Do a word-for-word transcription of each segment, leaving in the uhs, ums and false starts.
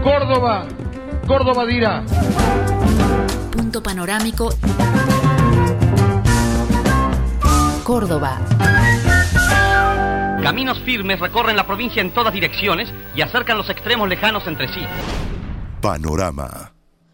Córdoba, Córdoba dirá. Punto panorámico. Córdoba. Caminos firmes recorren la provincia en todas direcciones y acercan los extremos lejanos entre sí. Panorama.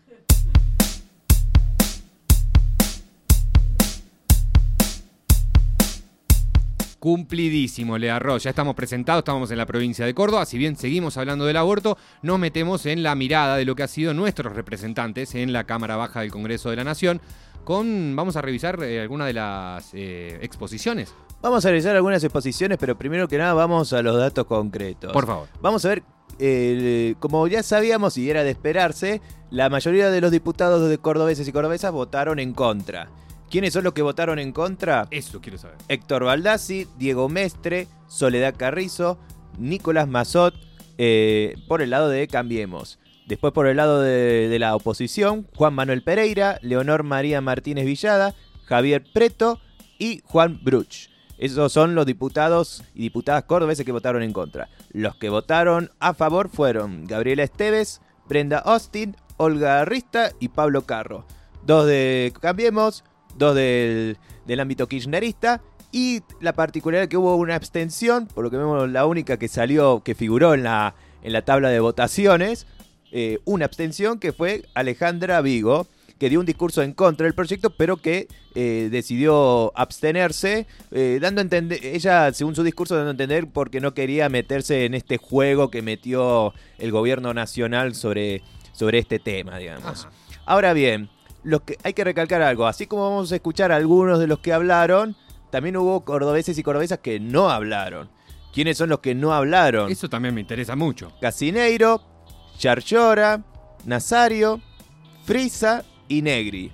Cumplidísimo, Learro. Ya estamos presentados, estamos en la provincia de Córdoba. Si bien seguimos hablando del aborto, nos metemos en la mirada de lo que han sido nuestros representantes en la Cámara Baja del Congreso de la Nación. Con, vamos a revisar eh, algunas de las eh, exposiciones. Vamos a revisar algunas exposiciones, pero primero que nada vamos a los datos concretos. Por favor. Vamos a ver, eh, como ya sabíamos y era de esperarse, la mayoría de los diputados de cordobeses y cordobesas votaron en contra. ¿Quiénes son los que votaron en contra? Eso quiero saber. Héctor Baldassi, Diego Mestre, Soledad Carrizo, Nicolás Massot, eh, por el lado de Cambiemos. Después por el lado de, de la oposición, Juan Manuel Pereira, Leonor María Martínez Villada, Javier Preto y Juan Bruch. Esos son los diputados y diputadas cordobeses que votaron en contra. Los que votaron a favor fueron Gabriela Esteves, Brenda Austin, Olga Arrista y Pablo Carro. Dos de Cambiemos, dos del, del ámbito kirchnerista, y la particularidad que hubo una abstención, por lo que vemos la única que salió, que figuró en la, en la tabla de votaciones, eh, una abstención que fue Alejandra Vigo, que dio un discurso en contra del proyecto, pero que eh, decidió abstenerse, eh, dando a entender, ella según su discurso dando a entender porque no quería meterse en este juego que metió el gobierno nacional sobre, sobre este tema, digamos. Ajá. Ahora bien, Los que, hay que recalcar algo, así como vamos a escuchar a algunos de los que hablaron, también hubo cordobeses y cordobesas que no hablaron. ¿Quiénes son los que no hablaron? Eso también me interesa mucho. Casineiro, Yarlora, Nazario, Frisa y Negri.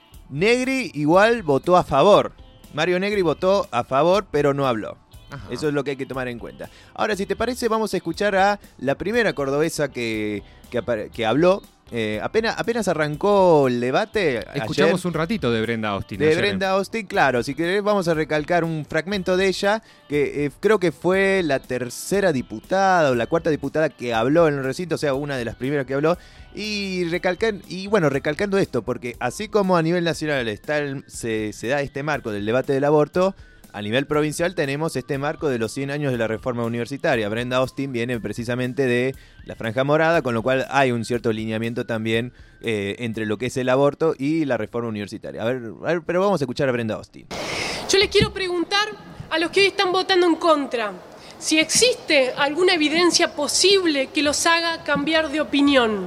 Negri igual votó a favor. Mario Negri votó a favor, pero no habló. Ajá. Eso es lo que hay que tomar en cuenta. Ahora, si te parece, vamos a escuchar a la primera cordobesa que, que, que habló. Eh, apenas, apenas arrancó el debate. Escuchamos ayer, un ratito de Brenda Austin. De ayer. Brenda Austin, claro. Si querés, vamos a recalcar un fragmento de ella, que eh, creo que fue la tercera diputada o la cuarta diputada que habló en el recinto, o sea, una de las primeras que habló. Y recalcar, y bueno, recalcando esto, porque así como a nivel nacional está el, se, se da este marco del debate del aborto, a nivel provincial tenemos este marco de los cien años de la reforma universitaria. Brenda Austin viene precisamente de la Franja Morada, con lo cual hay un cierto alineamiento también eh, entre lo que es el aborto y la reforma universitaria. A ver, a ver, pero vamos a escuchar a Brenda Austin. Yo les quiero preguntar a los que hoy están votando en contra, si existe alguna evidencia posible que los haga cambiar de opinión.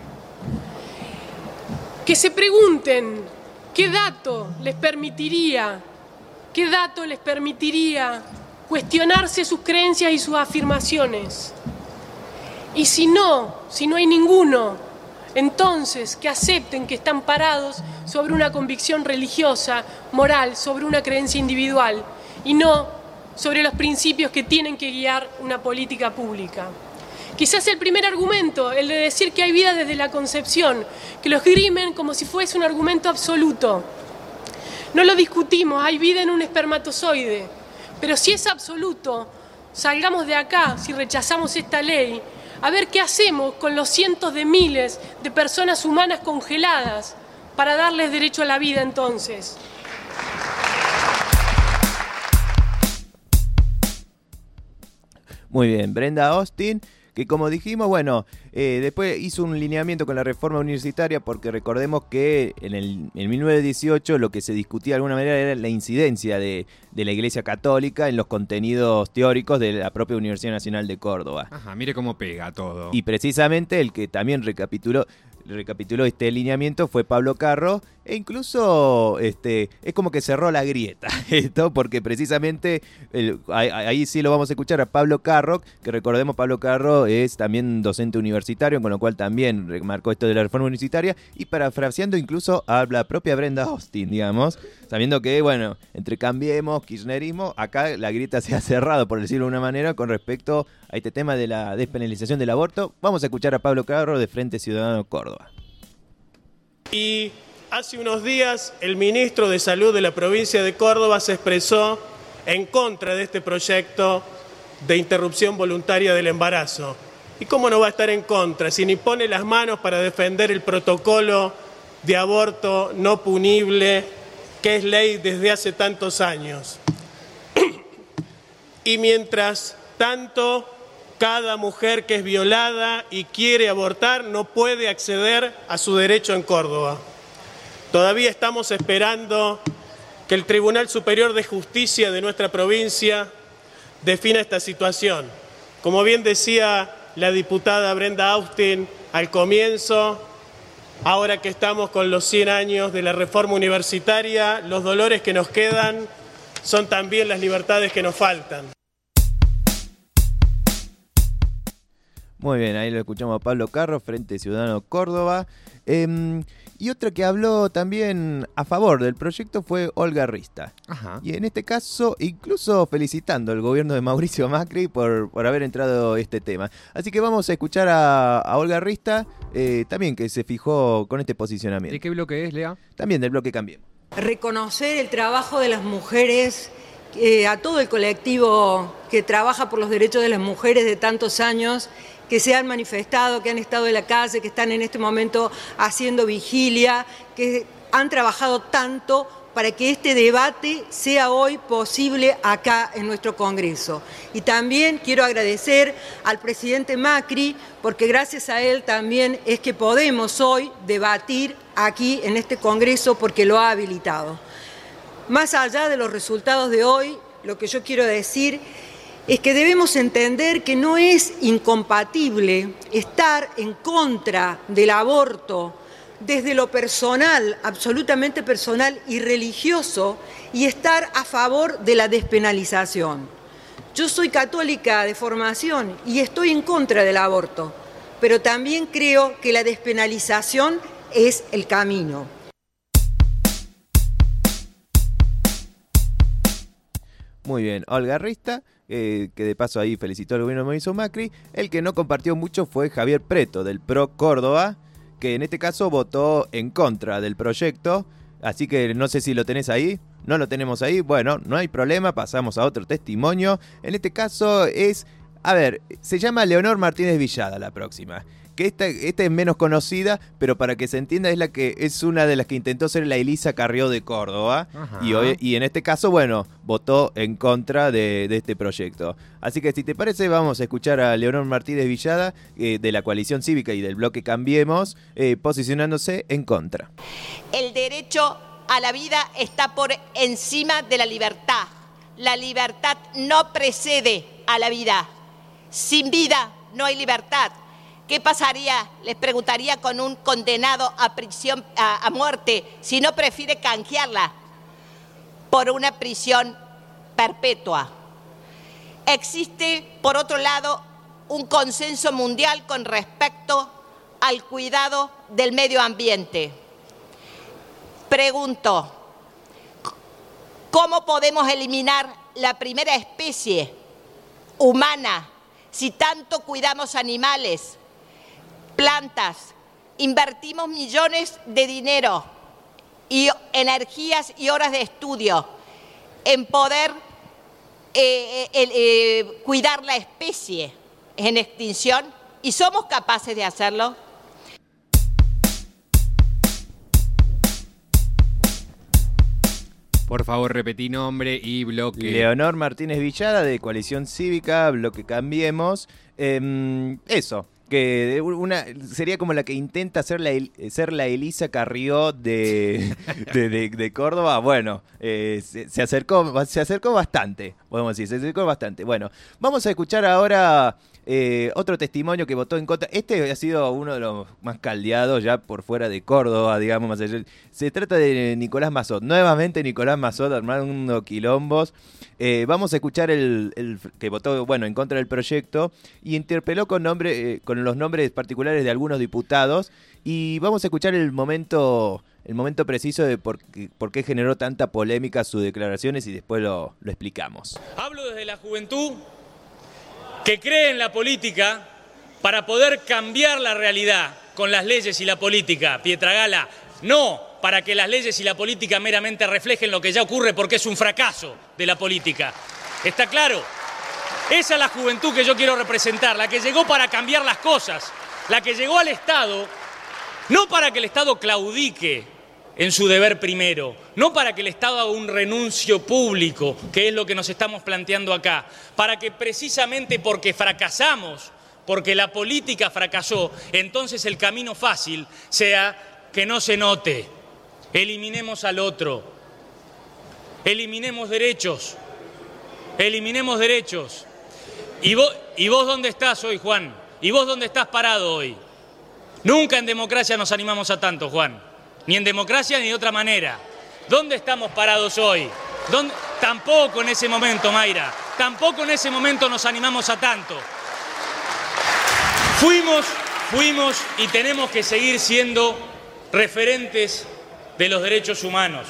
Que se pregunten qué dato les permitiría ¿Qué dato les permitiría cuestionarse sus creencias y sus afirmaciones? Y si no, si no hay ninguno, entonces que acepten que están parados sobre una convicción religiosa, moral, sobre una creencia individual y no sobre los principios que tienen que guiar una política pública. Quizás el primer argumento, el de decir que hay vida desde la concepción, que lo esgrimen como si fuese un argumento absoluto. No lo discutimos, hay vida en un espermatozoide, pero si es absoluto, salgamos de acá, si rechazamos esta ley, a ver qué hacemos con los cientos de miles de personas humanas congeladas para darles derecho a la vida entonces. Muy bien, Brenda Austin, que como dijimos, bueno, eh, después hizo un lineamiento con la reforma universitaria porque recordemos que en el en mil novecientos dieciocho lo que se discutía de alguna manera era la incidencia de, de la Iglesia Católica en los contenidos teóricos de la propia Universidad Nacional de Córdoba. Ajá, mire cómo pega todo. Y precisamente el que también recapituló, recapituló este lineamiento fue Pablo Carro, e incluso este es como que cerró la grieta esto, porque precisamente el, ahí, ahí sí lo vamos a escuchar a Pablo Carro, que recordemos Pablo Carro es también docente universitario, con lo cual también remarcó esto de la reforma universitaria, y parafraseando incluso a la propia Brenda Austin, digamos, sabiendo que, bueno, entre Cambiemos, kirchnerismo, acá la grieta se ha cerrado, por decirlo de una manera, con respecto a este tema de la despenalización del aborto. Vamos a escuchar a Pablo Carro de Frente Ciudadano Córdoba. Y hace unos días el ministro de Salud de la provincia de Córdoba se expresó en contra de este proyecto de interrupción voluntaria del embarazo. ¿Y cómo no va a estar en contra si ni pone las manos para defender el protocolo de aborto no punible, que es ley desde hace tantos años? Y mientras tanto, cada mujer que es violada y quiere abortar no puede acceder a su derecho en Córdoba. Todavía estamos esperando que el Tribunal Superior de Justicia de nuestra provincia defina esta situación. Como bien decía la diputada Brenda Austin al comienzo, ahora que estamos con los cien años de la reforma universitaria, los dolores que nos quedan son también las libertades que nos faltan. Muy bien, ahí lo escuchamos a Pablo Carro, Frente Ciudadano Córdoba. Eh, y otra que habló también a favor del proyecto fue Olga Rista. Ajá. Y en este caso, incluso felicitando al gobierno de Mauricio Macri por, por haber entrado este tema. Así que vamos a escuchar a, a Olga Rista, eh, también que se fijó con este posicionamiento. ¿De qué bloque es, Lea? También del bloque Cambiemos. Reconocer el trabajo de las mujeres, eh, a todo el colectivo que trabaja por los derechos de las mujeres de tantos años, que se han manifestado, que han estado en la calle, que están en este momento haciendo vigilia, que han trabajado tanto para que este debate sea hoy posible acá en nuestro Congreso. Y también quiero agradecer al presidente Macri, porque gracias a él también es que podemos hoy debatir aquí en este Congreso, porque lo ha habilitado. Más allá de los resultados de hoy, lo que yo quiero decir es que debemos entender que no es incompatible estar en contra del aborto desde lo personal, absolutamente personal y religioso, y estar a favor de la despenalización. Yo soy católica de formación y estoy en contra del aborto, pero también creo que la despenalización es el camino. Muy bien, Olga Rista, eh, que de paso ahí felicitó al gobierno de Mauricio Macri. El que no compartió mucho fue Javier Preto, del Pro Córdoba, que en este caso votó en contra del proyecto. Así que no sé si lo tenés ahí. No lo tenemos ahí. Bueno, no hay problema, pasamos a otro testimonio. En este caso es, a ver, se llama Leonor Martínez Villada la próxima. Que esta, esta es menos conocida, pero para que se entienda es la que es una de las que intentó ser la Elisa Carrió de Córdoba. Y, hoy, y en este caso, bueno, votó en contra de, de este proyecto. Así que si te parece, vamos a escuchar a Leonor Martínez Villada, eh, de la Coalición Cívica y del bloque Cambiemos, eh, posicionándose en contra. El derecho a la vida está por encima de la libertad. La libertad no precede a la vida. Sin vida no hay libertad. ¿Qué pasaría, les preguntaría, con un condenado a prisión a, a muerte si no prefiere canjearla por una prisión perpetua? Existe, por otro lado, un consenso mundial con respecto al cuidado del medio ambiente. Pregunto, ¿cómo podemos eliminar la primera especie humana si tanto cuidamos animales, plantas, invertimos millones de dinero y energías y horas de estudio en poder eh, eh, eh, cuidar la especie en extinción, y somos capaces de hacerlo? Por favor, repetí nombre y bloque. Leonor Martínez Villada, de Coalición Cívica, bloque Cambiemos. Eh, eso. Que una sería como la que intenta ser la, ser la Elisa Carrió de, de, de, de Córdoba. Bueno, eh, se, se, acercó, se acercó bastante, podemos decir, se acercó bastante. Bueno, vamos a escuchar ahora eh, otro testimonio que votó en contra. Este ha sido uno de los más caldeados ya por fuera de Córdoba, digamos. Más allá. Se trata de Nicolás Massot. Nuevamente Nicolás Massot armando quilombos. Eh, vamos a escuchar el, el que votó, bueno, en contra del proyecto, y interpeló con nombre, eh, con los nombres particulares de algunos diputados, y vamos a escuchar el momento, el momento preciso de por qué, por qué generó tanta polémica sus declaraciones, y después lo, lo explicamos. Hablo desde la juventud que cree en la política para poder cambiar la realidad con las leyes y la política, Pietragala, no para que las leyes y la política meramente reflejen lo que ya ocurre, porque es un fracaso de la política. ¿Está claro? Esa es la juventud que yo quiero representar, la que llegó para cambiar las cosas, la que llegó al Estado, no para que el Estado claudique en su deber primero, no para que el Estado haga un renuncio público, que es lo que nos estamos planteando acá, para que precisamente porque fracasamos, porque la política fracasó, entonces el camino fácil sea que no se note, eliminemos al otro, eliminemos derechos, eliminemos derechos. ¿Y vos, ¿Y vos dónde estás hoy, Juan? ¿Y vos dónde estás parado hoy? Nunca en democracia nos animamos a tanto, Juan. Ni en democracia ni de otra manera. ¿Dónde estamos parados hoy? ¿Dónde? Tampoco en ese momento, Mayra. Tampoco en ese momento nos animamos a tanto. Fuimos, fuimos y tenemos que seguir siendo referentes de los derechos humanos.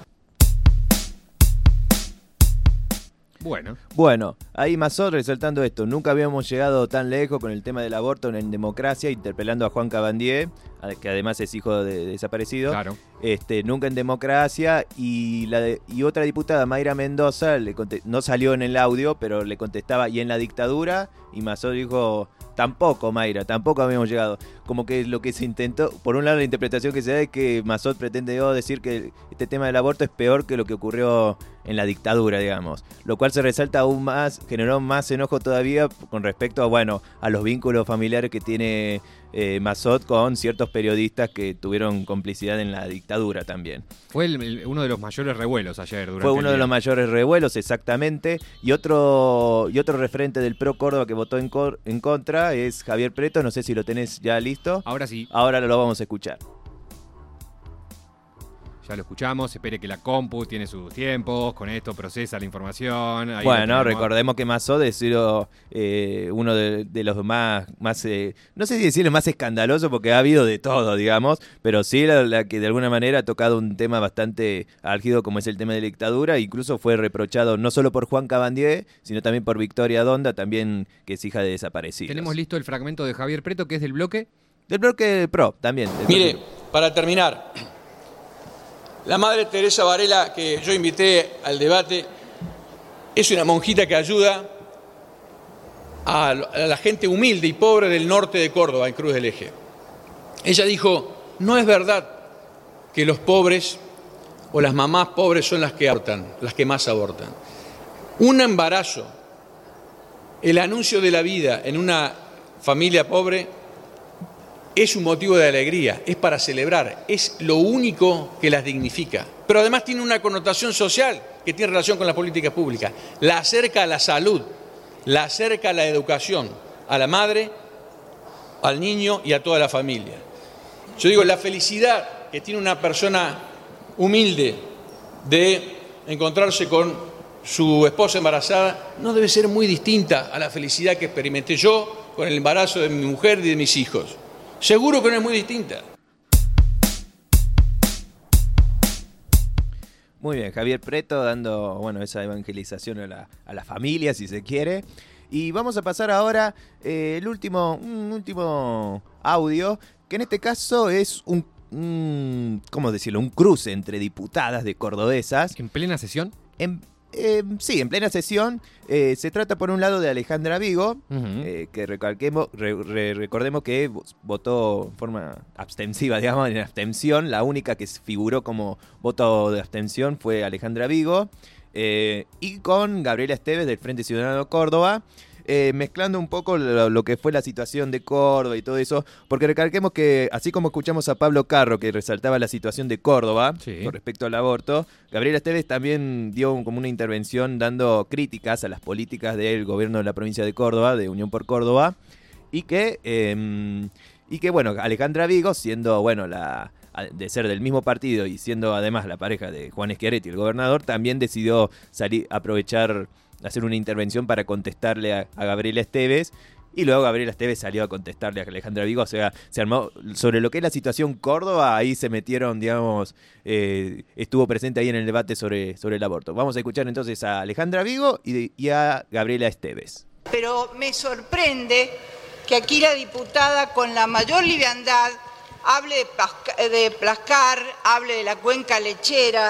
Bueno. Bueno, ahí Mazot resaltando esto. Nunca habíamos llegado tan lejos con el tema del aborto en democracia, interpelando a Juan Cabandier, que además es hijo de, de desaparecido. Claro. Este, nunca en democracia. Y, la de, y otra diputada, Mayra Mendoza, le conte- no salió en el audio, pero le contestaba, ¿y en la dictadura? Y Mazot dijo, tampoco, Mayra, tampoco habíamos llegado. Como que lo que se intentó, por un lado la interpretación que se da es que Mazot pretendió decir que este tema del aborto es peor que lo que ocurrió en la dictadura, digamos. Lo cual se resalta aún más, generó más enojo todavía con respecto a, bueno, a los vínculos familiares que tiene eh, Mazot con ciertos periodistas que tuvieron complicidad en la dictadura también. Fue el, el, uno de los mayores revuelos ayer. Durante Fue uno el de los mayores revuelos, exactamente. Y otro y otro referente del Pro Córdoba que votó en, cor, en contra es Javier Preto. No sé si lo tenés ya listo. Ahora sí. Ahora lo vamos a escuchar. Ya lo escuchamos, espere que la compu tiene sus tiempos, con esto procesa la información. Ahí bueno, recordemos que Mazot es eh, uno de, de los más, más eh, no sé si decirle más escandaloso porque ha habido de todo, digamos, pero sí la, la que de alguna manera ha tocado un tema bastante álgido como es el tema de la dictadura, incluso fue reprochado no solo por Juan Cabandier, sino también por Victoria Donda, también que es hija de desaparecidos. Tenemos listo el fragmento de Javier Preto, que es del bloque. Del bloque Pro, también. Mire, para terminar, la madre Teresa Varela, que yo invité al debate, es una monjita que ayuda a la gente humilde y pobre del norte de Córdoba, en Cruz del Eje. Ella dijo, no es verdad que los pobres o las mamás pobres son las que abortan, las que más abortan. Un embarazo, el anuncio de la vida en una familia pobre, es un motivo de alegría, es para celebrar, es lo único que las dignifica. Pero además tiene una connotación social que tiene relación con la política pública. La acerca a la salud, la acerca a la educación, a la madre, al niño y a toda la familia. Yo digo, la felicidad que tiene una persona humilde de encontrarse con su esposa embarazada no debe ser muy distinta a la felicidad que experimenté yo con el embarazo de mi mujer y de mis hijos. Seguro que no es muy distinta. Muy bien, Javier Preto dando, bueno, esa evangelización a la, a la familia, si se quiere. Y vamos a pasar ahora eh, el último, un último audio, que en este caso es un, un, ¿cómo decirlo? Un cruce entre diputadas de cordobesas. ¿En plena sesión? En Eh, sí, en plena sesión. Eh, se trata por un lado de Alejandra Vigo, uh-huh. eh, que recalquemos, re, re, recordemos que votó en forma abstensiva, digamos, en abstención. La única que figuró como voto de abstención fue Alejandra Vigo. Eh, y con Gabriela Esteves del Frente Ciudadano Córdoba. Eh, mezclando un poco lo, lo que fue la situación de Córdoba y todo eso, porque recalquemos que así como escuchamos a Pablo Carro que resaltaba la situación de Córdoba sí. con respecto al aborto, Gabriela Esteves también dio un, como una intervención dando críticas a las políticas del gobierno de la provincia de Córdoba, de Unión por Córdoba, y que eh, y que bueno, Alejandra Vigo, siendo bueno la de ser del mismo partido y siendo además la pareja de Juan Schiaretti, el gobernador, también decidió salir aprovechar hacer una intervención para contestarle a, a Gabriela Esteves, y luego Gabriela Esteves salió a contestarle a Alejandra Vigo. O sea, se armó sobre lo que es la situación Córdoba, ahí se metieron, digamos, eh, estuvo presente ahí en el debate sobre, sobre el aborto. Vamos a escuchar entonces a Alejandra Vigo y, y a Gabriela Esteves. Pero me sorprende que aquí la diputada con la mayor liviandad hable de, Plascar, de Plascar, hable de la cuenca lechera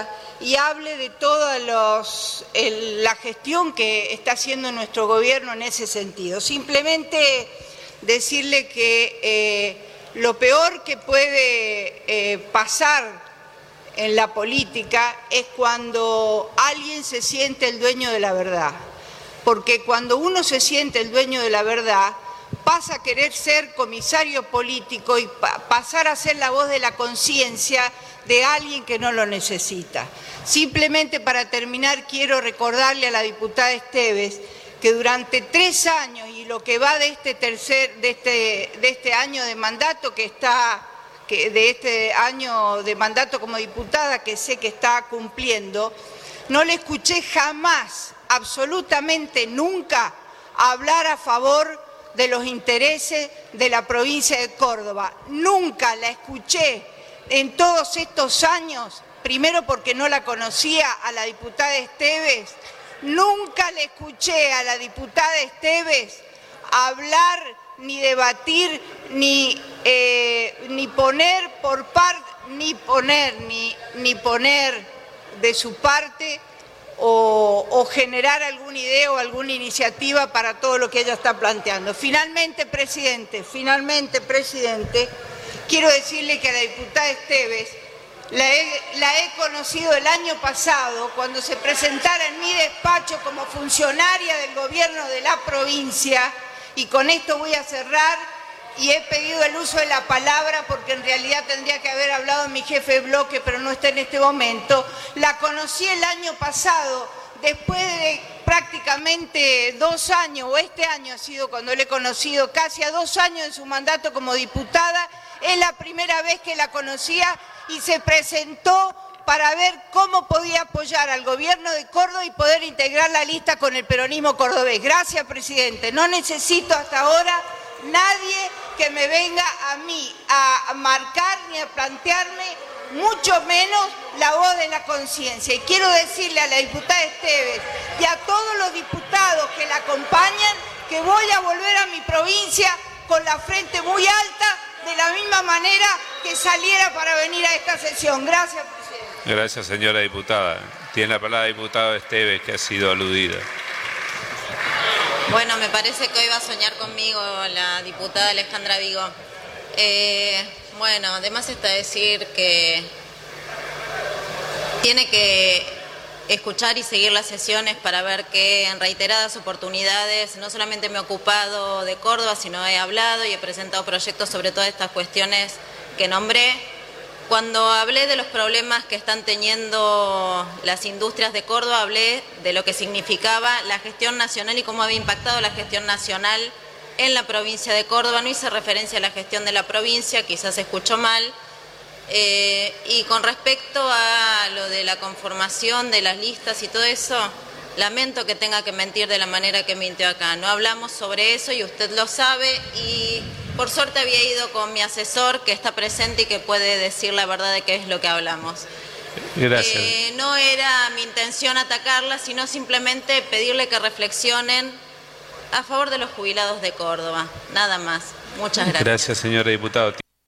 y hable de toda los, el, la gestión que está haciendo nuestro gobierno en ese sentido. Simplemente decirle que eh, lo peor que puede eh, pasar en la política es cuando alguien se siente el dueño de la verdad, porque cuando uno se siente el dueño de la verdad, pasa a querer ser comisario político y pa pasar a ser la voz de la conciencia de alguien que no lo necesita. Simplemente para terminar quiero recordarle a la diputada Esteves que durante tres años y lo que va de este tercer, de este, de este año de mandato que está, que de este año de mandato como diputada que sé que está cumpliendo, no le escuché jamás, absolutamente nunca, hablar a favor de los intereses de la provincia de Córdoba. Nunca la escuché en todos estos años, primero porque no la conocía a la diputada Esteves, nunca le escuché a la diputada Esteves hablar, ni debatir, ni, eh, ni poner por parte, ni poner, ni, ni poner de su parte o, o generar alguna idea o alguna iniciativa para todo lo que ella está planteando. Finalmente, presidente, finalmente, presidente, quiero decirle que a la diputada Esteves la he, la he conocido el año pasado cuando se presentara en mi despacho como funcionaria del gobierno de la provincia, y con esto voy a cerrar, y he pedido el uso de la palabra porque en realidad tendría que haber hablado mi jefe de bloque, pero no está en este momento. La conocí el año pasado, después de prácticamente dos años, o este año ha sido cuando le he conocido, casi a dos años de su mandato como diputada. Es la primera vez que la conocía y se presentó para ver cómo podía apoyar al gobierno de Córdoba y poder integrar la lista con el peronismo cordobés. Gracias, presidente. No necesito hasta ahora nadie que me venga a mí a marcar ni a plantearme, mucho menos la voz de la conciencia. Y quiero decirle a la diputada Esteves y a todos los diputados que la acompañan que voy a volver a mi provincia con la frente muy alta, de la misma manera que saliera para venir a esta sesión. Gracias, presidente. Gracias, señora diputada. Tiene la palabra el diputado Esteves, que ha sido aludida. Bueno, me parece que hoy va a soñar conmigo la diputada Alejandra Vigo. Eh, bueno, además está decir que tiene que escuchar y seguir las sesiones para ver que en reiteradas oportunidades no solamente me he ocupado de Córdoba, sino he hablado y he presentado proyectos sobre todas estas cuestiones que nombré. Cuando hablé de los problemas que están teniendo las industrias de Córdoba, hablé de lo que significaba la gestión nacional y cómo había impactado la gestión nacional en la provincia de Córdoba. No hice referencia a la gestión de la provincia, quizás se escuchó mal. Eh, y con respecto a lo de la conformación de las listas y todo eso, lamento que tenga que mentir de la manera que mintió acá. No hablamos sobre eso y usted lo sabe, y por suerte había ido con mi asesor que está presente y que puede decir la verdad de qué es lo que hablamos. Gracias. Eh, no era mi intención atacarla, sino simplemente pedirle que reflexionen a favor de los jubilados de Córdoba. Nada más. Muchas gracias. Gracias, señora diputada.